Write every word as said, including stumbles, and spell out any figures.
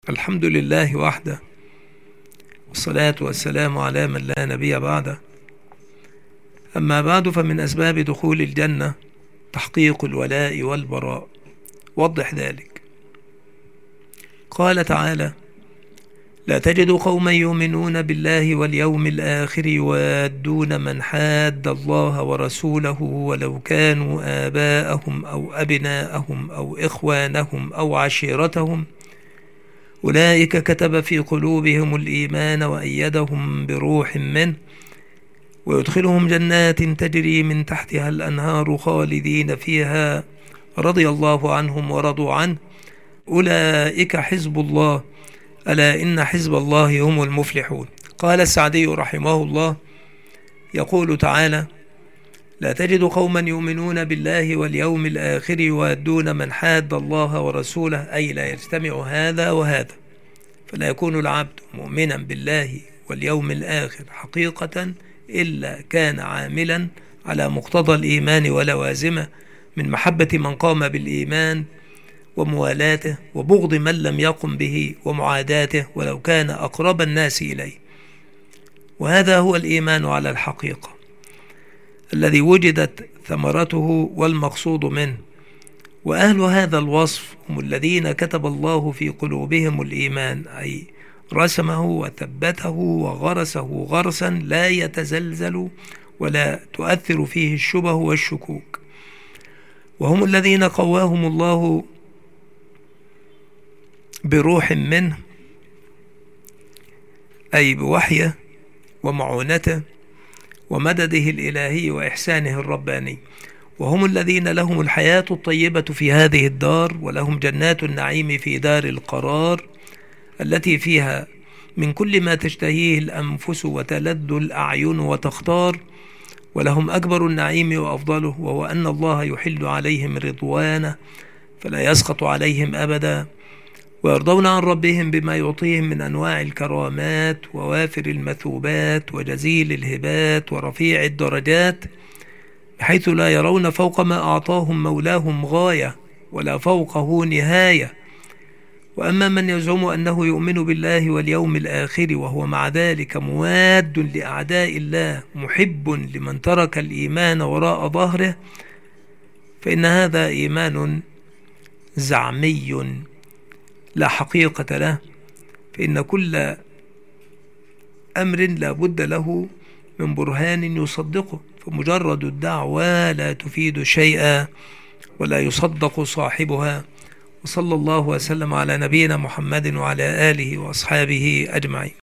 الحمد لله وحده، والصلاة والسلام على من لا نبي بعده. أما بعد، فمن أسباب دخول الجنة تحقيق الولاء والبراء. وضح ذلك. قال تعالى: لا تجد قوما يؤمنون بالله واليوم الآخر يوادون من حاد الله ورسوله ولو كانوا آباءهم أو أبناءهم أو إخوانهم أو عشيرتهم أولئك كتب في قلوبهم الإيمان وأيدهم بروح منه ويدخلهم جنات تجري من تحتها الأنهار خالدين فيها رضي الله عنهم ورضوا عنه أولئك حزب الله ألا إن حزب الله هم المفلحون. قال السعدي رحمه الله يقول تعالى: لا تجد قوما يؤمنون بالله واليوم الآخر يوادون من حاد الله ورسوله، أي لا يجتمع هذا وهذا، فلا يكون العبد مؤمنا بالله واليوم الآخر حقيقة إلا كان عاملا على مقتضى الإيمان ولوازمه من محبة من قام بالإيمان وموالاته وبغض من لم يقم به ومعاداته ولو كان أقرب الناس إليه. وهذا هو الإيمان على الحقيقة الذي وجدت ثمرته والمقصود منه. وأهل هذا الوصف هم الذين كتب الله في قلوبهم الإيمان، أي رسمه وثبته وغرسه غرسا لا يتزلزل ولا تؤثر فيه الشبه والشكوك. وهم الذين قواهم الله بروح منه، أي بوحيه ومعونته ومدده الإلهي وإحسانه الرباني. وهم الذين لهم الحياة الطيبة في هذه الدار، ولهم جنات النعيم في دار القرار التي فيها من كل ما تشتهيه الأنفس وتلذ الأعين وتختار. ولهم أكبر النعيم وأفضله، وهو أن الله يحل عليهم رضوانه فلا يسخط عليهم أبدا، ويرضون عن ربهم بما يعطيهم من أنواع الكرامات ووافر المثوبات وجزيل الهبات ورفيع الدرجات، بحيث لا يرون فوق ما أعطاهم مولاهم غاية ولا فوقه نهاية. وأما من يزعم أنه يؤمن بالله واليوم الآخر وهو مع ذلك مواد لأعداء الله محب لمن ترك الإيمان وراء ظهره، فإن هذا إيمان زعمي لا حقيقة له. فإن كل أمر لا بد له من برهان يصدقه، فمجرد الدعوة لا تفيد شيئا ولا يصدق صاحبها. وصلى الله وسلم على نبينا محمد وعلى آله وأصحابه أجمعين.